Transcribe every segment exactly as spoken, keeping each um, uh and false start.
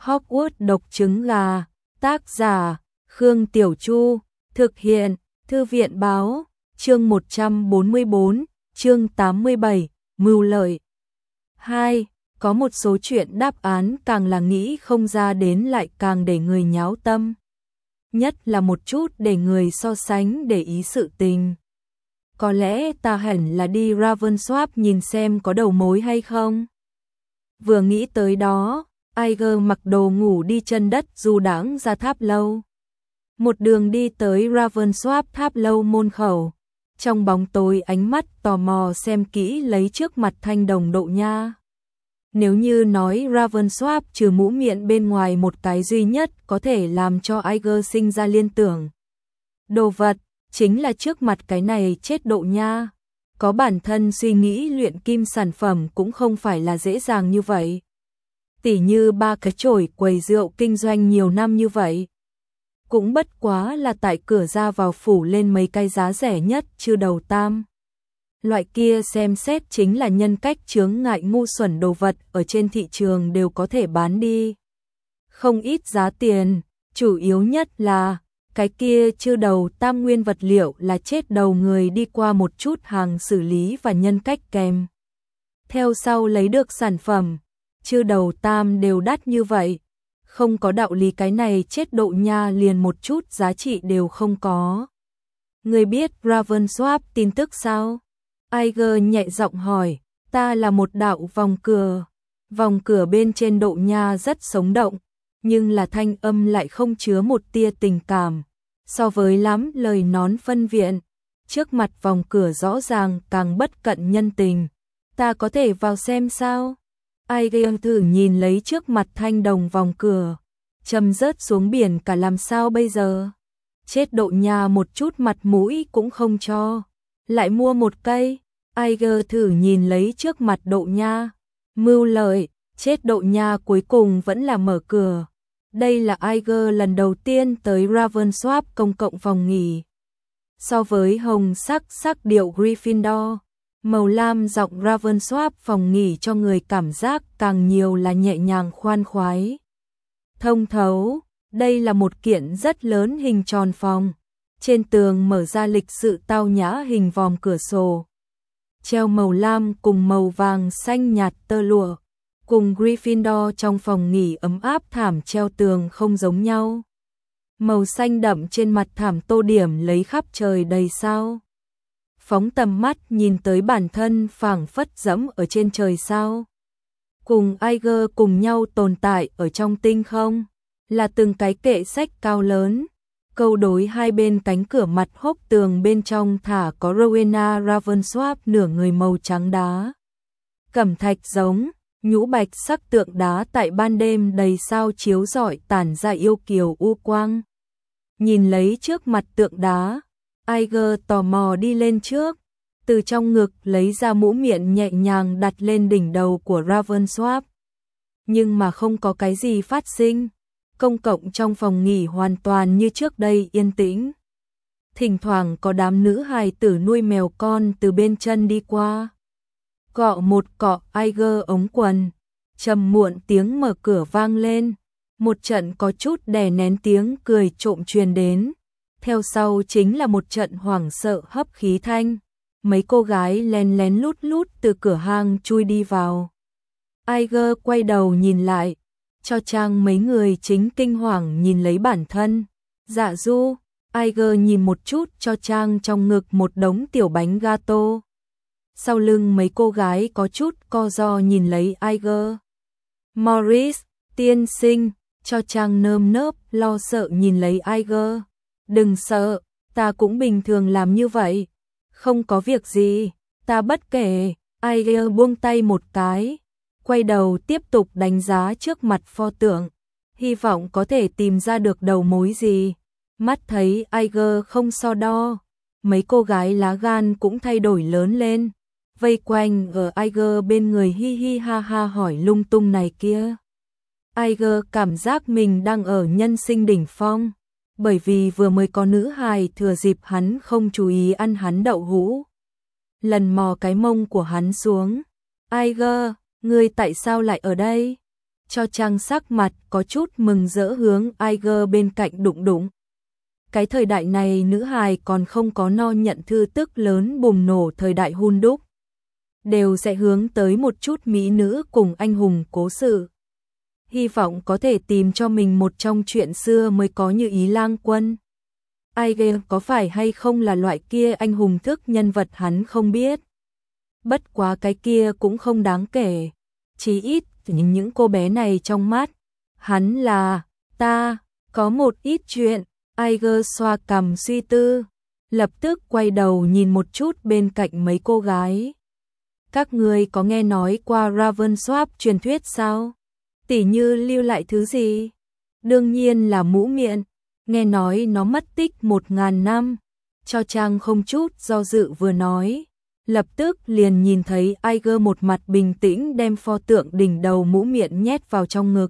Hogwarts độc trứng gà, tác giả, Khương Tiểu Chu, thực hiện, Thư viện báo, chương một trăm bốn mươi bốn, chương tám mươi bảy, mưu lợi. hai. Có một số chuyện đáp án càng là nghĩ không ra đến lại càng để người nháo tâm. Nhất là một chút để người so sánh để ý sự tình. Có lẽ ta hẳn là đi Ravensworth nhìn xem có đầu mối hay không? Vừa nghĩ tới đó, Iger mặc đồ ngủ đi chân đất du đãng ra tháp lâu. Một đường đi tới Ravensworth tháp lâu môn khẩu. Trong bóng tối ánh mắt tò mò xem kỹ lấy trước mặt thanh đồng Độ Nha. Nếu như nói Ravensworth trừ mũ miệng bên ngoài một cái duy nhất có thể làm cho Iger sinh ra liên tưởng. Đồ vật, chính là trước mặt cái này chết Độ Nha. Có bản thân suy nghĩ luyện kim sản phẩm cũng không phải là dễ dàng như vậy. Tỉ như ba cái chổi quầy rượu kinh doanh nhiều năm như vậy. Cũng bất quá là tại cửa ra vào phủ lên mấy cái giá rẻ nhất chư đầu tam. Loại kia xem xét chính là nhân cách chướng ngại ngu xuẩn đồ vật ở trên thị trường đều có thể bán đi. Không ít giá tiền, chủ yếu nhất là cái kia chư đầu tam nguyên vật liệu là chết đầu người đi qua một chút hàng xử lý và nhân cách kèm. Theo sau lấy được sản phẩm, chư đầu tam đều đắt như vậy. Không có đạo lý cái này chết Độ Nha liền một chút giá trị đều không có. Người biết Ravensworth tin tức sao? Iger nhẹ giọng hỏi, ta là một đạo vòng cửa. Vòng cửa bên trên Độ Nha rất sống động, nhưng là thanh âm lại không chứa một tia tình cảm. So với lắm lời nón phân viện, trước mặt vòng cửa rõ ràng càng bất cận nhân tình. Ta có thể vào xem sao? Iger thử nhìn lấy trước mặt thanh đồng vòng cửa, châm rớt xuống biển cả làm sao bây giờ? Chết Độ Nha một chút mặt mũi cũng không cho, lại mua một cây. Iger thử nhìn lấy trước mặt Độ Nha, mưu lợi, chết Độ Nha cuối cùng vẫn là mở cửa. Đây là Iger lần đầu tiên tới Ravensworth công cộng phòng nghỉ. So với hồng sắc sắc điệu Gryffindor, màu lam giọng Ravensworth phòng nghỉ cho người cảm giác càng nhiều là nhẹ nhàng khoan khoái. Thông thấu, đây là một kiện rất lớn hình tròn phòng. Trên tường mở ra lịch sự tao nhã hình vòm cửa sổ. Treo màu lam cùng màu vàng xanh nhạt tơ lụa. Cùng Gryffindor trong phòng nghỉ ấm áp thảm treo tường không giống nhau. Màu xanh đậm trên mặt thảm tô điểm lấy khắp trời đầy sao. Phóng tầm mắt nhìn tới bản thân phảng phất dẫm ở trên trời sao. Cùng Iger cùng nhau tồn tại ở trong tinh không, là từng cái kệ sách cao lớn. Câu đối hai bên cánh cửa mặt hốc tường bên trong thả có Rowena Ravensworth nửa người màu trắng đá. Cẩm thạch giống, nhũ bạch sắc tượng đá tại ban đêm đầy sao chiếu rọi tản ra yêu kiều u quang. Nhìn lấy trước mặt tượng đá, Iger tò mò đi lên trước, từ trong ngực lấy ra mũ miệng nhẹ nhàng đặt lên đỉnh đầu của Ravensworth. Nhưng mà không có cái gì phát sinh, công cộng trong phòng nghỉ hoàn toàn như trước đây yên tĩnh. Thỉnh thoảng có đám nữ hài tử nuôi mèo con từ bên chân đi qua. Cọ một cọ Iger ống quần, trầm muộn tiếng mở cửa vang lên, một trận có chút đè nén tiếng cười trộm truyền đến. Theo sau chính là một trận hoảng sợ hấp khí thanh. Mấy cô gái lén lén lút lút từ cửa hang chui đi vào. Iger quay đầu nhìn lại, cho trang mấy người chính kinh hoàng nhìn lấy bản thân. Dạ du, Iger nhìn một chút cho trang trong ngực một đống tiểu bánh gato. Sau lưng mấy cô gái có chút co ro nhìn lấy Iger. Morris, tiên sinh, cho trang nơm nớp lo sợ nhìn lấy Iger. Đừng sợ, ta cũng bình thường làm như vậy. Không có việc gì, ta bất kể. Iger buông tay một cái, quay đầu tiếp tục đánh giá trước mặt pho tượng, hy vọng có thể tìm ra được đầu mối gì. Mắt thấy Iger không so đo, mấy cô gái lá gan cũng thay đổi lớn lên, vây quanh ở Iger bên người hi hi ha ha hỏi lung tung này kia. Iger cảm giác mình đang ở nhân sinh đỉnh phong, bởi vì vừa mới có nữ hài thừa dịp hắn không chú ý ăn hắn đậu hũ. Lần mò cái mông của hắn xuống. Iger, ngươi tại sao lại ở đây? Cho Trang sắc mặt có chút mừng rỡ hướng Aiger bên cạnh đụng đụng. Cái thời đại này nữ hài còn không có no nhận thư tức lớn bùng nổ thời đại hun đúc. Đều sẽ hướng tới một chút mỹ nữ cùng anh hùng cố sự. Hy vọng có thể tìm cho mình một trong chuyện xưa mới có như ý lang quân. Aiger có phải hay không là loại kia anh hùng thức nhân vật hắn không biết. Bất quá cái kia cũng không đáng kể. Chí ít những những cô bé này trong mắt. Hắn là, ta, có một ít chuyện. Aiger xoa cằm suy tư. Lập tức quay đầu nhìn một chút bên cạnh mấy cô gái. Các người có nghe nói qua Ravenswap truyền thuyết sao? Tỉ như lưu lại thứ gì? Đương nhiên là mũ miệng. Nghe nói nó mất tích một ngàn năm. Cho Trang không chút do dự vừa nói. Lập tức liền nhìn thấy Aiger một mặt bình tĩnh đem pho tượng đỉnh đầu mũ miệng nhét vào trong ngực.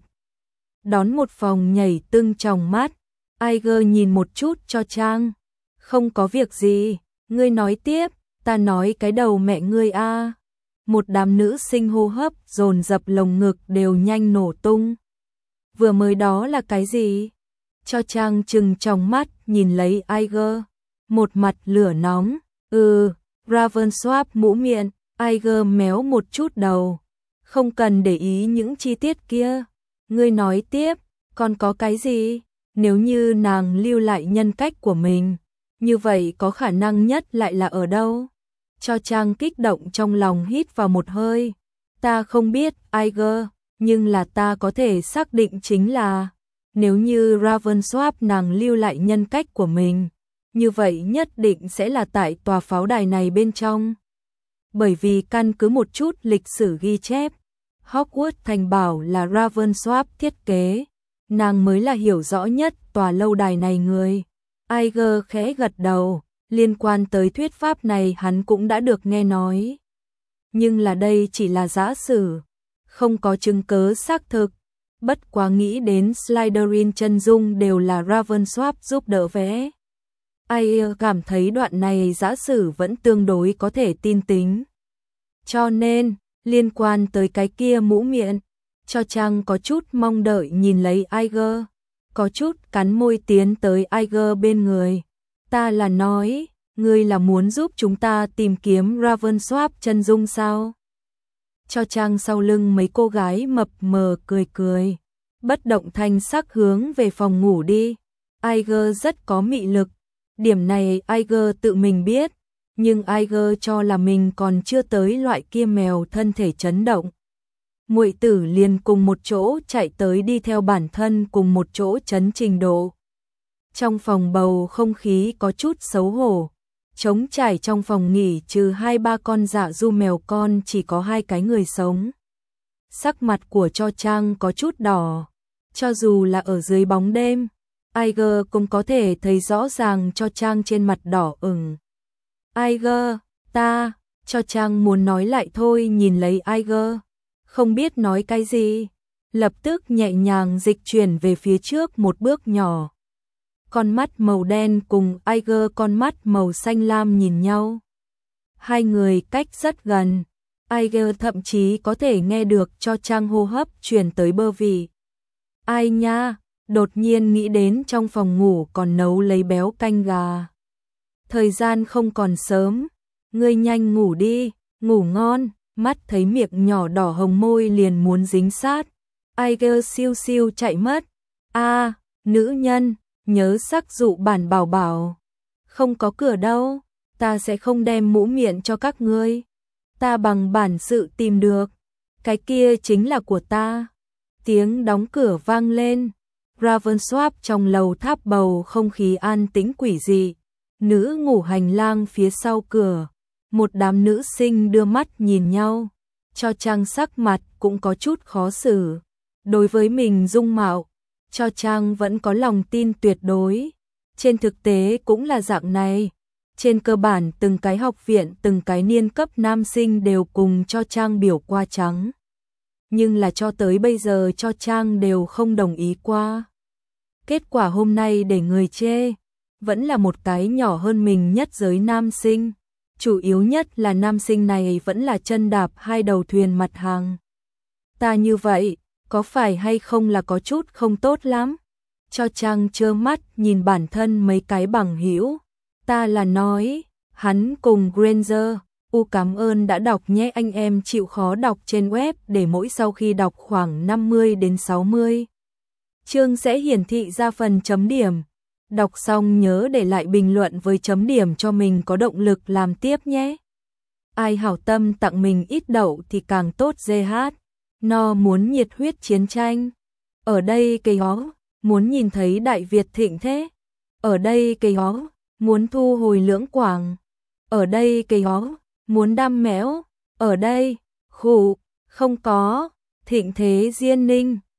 Đón một phòng nhảy tưng trong mắt. Aiger nhìn một chút cho Trang. Không có việc gì, ngươi nói tiếp, ta nói cái đầu mẹ ngươi a. Một đám nữ sinh hô hấp dồn dập lồng ngực đều nhanh nổ tung. Vừa mới đó là cái gì? Cho Trang trừng trong mắt nhìn lấy Aiger. Một mặt lửa nóng. Ừ, Ravenswap mũ miệng. Aiger méo một chút đầu. Không cần để ý những chi tiết kia. Ngươi nói tiếp, còn có cái gì? Nếu như nàng lưu lại nhân cách của mình, như vậy có khả năng nhất lại là ở đâu? Cho Trang kích động trong lòng hít vào một hơi. Ta không biết, Aiger, nhưng là ta có thể xác định chính là nếu như Ravenswap nàng lưu lại nhân cách của mình, như vậy nhất định sẽ là tại tòa pháo đài này bên trong. Bởi vì căn cứ một chút lịch sử ghi chép, Hogwarts thành bảo là Ravenswap thiết kế, nàng mới là hiểu rõ nhất tòa lâu đài này người. Aiger khẽ gật đầu, liên quan tới thuyết pháp này hắn cũng đã được nghe nói. Nhưng là đây chỉ là giả sử, không có chứng cứ xác thực. Bất quá nghĩ đến Slytherin chân dung đều là Ravenswap giúp đỡ vẽ. Aiger cảm thấy đoạn này giả sử vẫn tương đối có thể tin tính. Cho nên, liên quan tới cái kia mũ miệng, cho Trang có chút mong đợi nhìn lấy Aiger, có chút cắn môi tiến tới Aiger bên người. Ta là nói, ngươi là muốn giúp chúng ta tìm kiếm Ravenswap chân dung sao? Cho Trang sau lưng mấy cô gái mập mờ cười cười, bất động thanh sắc hướng về phòng ngủ đi. Aiger rất có mị lực, điểm này Aiger tự mình biết, nhưng Aiger cho là mình còn chưa tới loại kia mèo thân thể chấn động. Muội tử liền cùng một chỗ chạy tới đi theo bản thân cùng một chỗ chấn trình độ. Trong phòng bầu không khí có chút xấu hổ, trống trải trong phòng nghỉ trừ hai ba con dạ du mèo con chỉ có hai cái người sống. Sắc mặt của Cho Trang có chút đỏ, cho dù là ở dưới bóng đêm, Aiger cũng có thể thấy rõ ràng Cho Trang trên mặt đỏ ửng. Aiger, ta, Cho Trang muốn nói lại thôi nhìn lấy Aiger, không biết nói cái gì, lập tức nhẹ nhàng dịch chuyển về phía trước một bước nhỏ. Con mắt màu đen cùng Aiger con mắt màu xanh lam nhìn nhau. Hai người cách rất gần, Aiger thậm chí có thể nghe được Cho Trang hô hấp truyền tới bờ vị. Ai nha, đột nhiên nghĩ đến trong phòng ngủ còn nấu lấy béo canh gà. Thời gian không còn sớm, ngươi nhanh ngủ đi, ngủ ngon. Mắt thấy miệng nhỏ đỏ hồng môi liền muốn dính sát. Aiger siêu siêu chạy mất. A, à, nữ nhân, nhớ sắc dụ bản bảo bảo. Không có cửa đâu, ta sẽ không đem mũ miệng cho các ngươi. Ta bằng bản sự tìm được. Cái kia chính là của ta. Tiếng đóng cửa vang lên. Ravenswap trong lầu tháp bầu không khí an tĩnh quỷ dị. Nữ ngủ hành lang phía sau cửa. Một đám nữ sinh đưa mắt nhìn nhau, Cho Trang sắc mặt cũng có chút khó xử. Đối với mình dung mạo, Cho Trang vẫn có lòng tin tuyệt đối. Trên thực tế cũng là dạng này. Trên cơ bản từng cái học viện, từng cái niên cấp nam sinh đều cùng Cho Trang biểu qua trắng. Nhưng là cho tới bây giờ Cho Trang đều không đồng ý qua. Kết quả hôm nay để người chê, vẫn là một cái nhỏ hơn mình nhất giới nam sinh. Chủ yếu nhất là nam sinh này vẫn là chân đạp hai đầu thuyền mặt hàng. Ta như vậy, có phải hay không là có chút không tốt lắm? Cho Trang trơ mắt nhìn bản thân mấy cái bằng hữu. Ta là nói, hắn cùng Granger, u cảm ơn đã đọc nhé, anh em chịu khó đọc trên web để mỗi sau khi đọc khoảng năm mươi đến sáu mươi chương sẽ hiển thị ra phần chấm điểm. Đọc xong nhớ để lại bình luận với chấm điểm cho mình có động lực làm tiếp nhé. Ai hảo tâm tặng mình ít đậu thì càng tốt. giê hát No muốn nhiệt huyết chiến tranh. Ở đây cây ó, muốn nhìn thấy Đại Việt thịnh thế. Ở đây cây ó, muốn thu hồi Lưỡng Quảng. Ở đây cây ó, muốn đam mẽo. Ở đây, khụ, không có, thịnh thế Diên Ninh.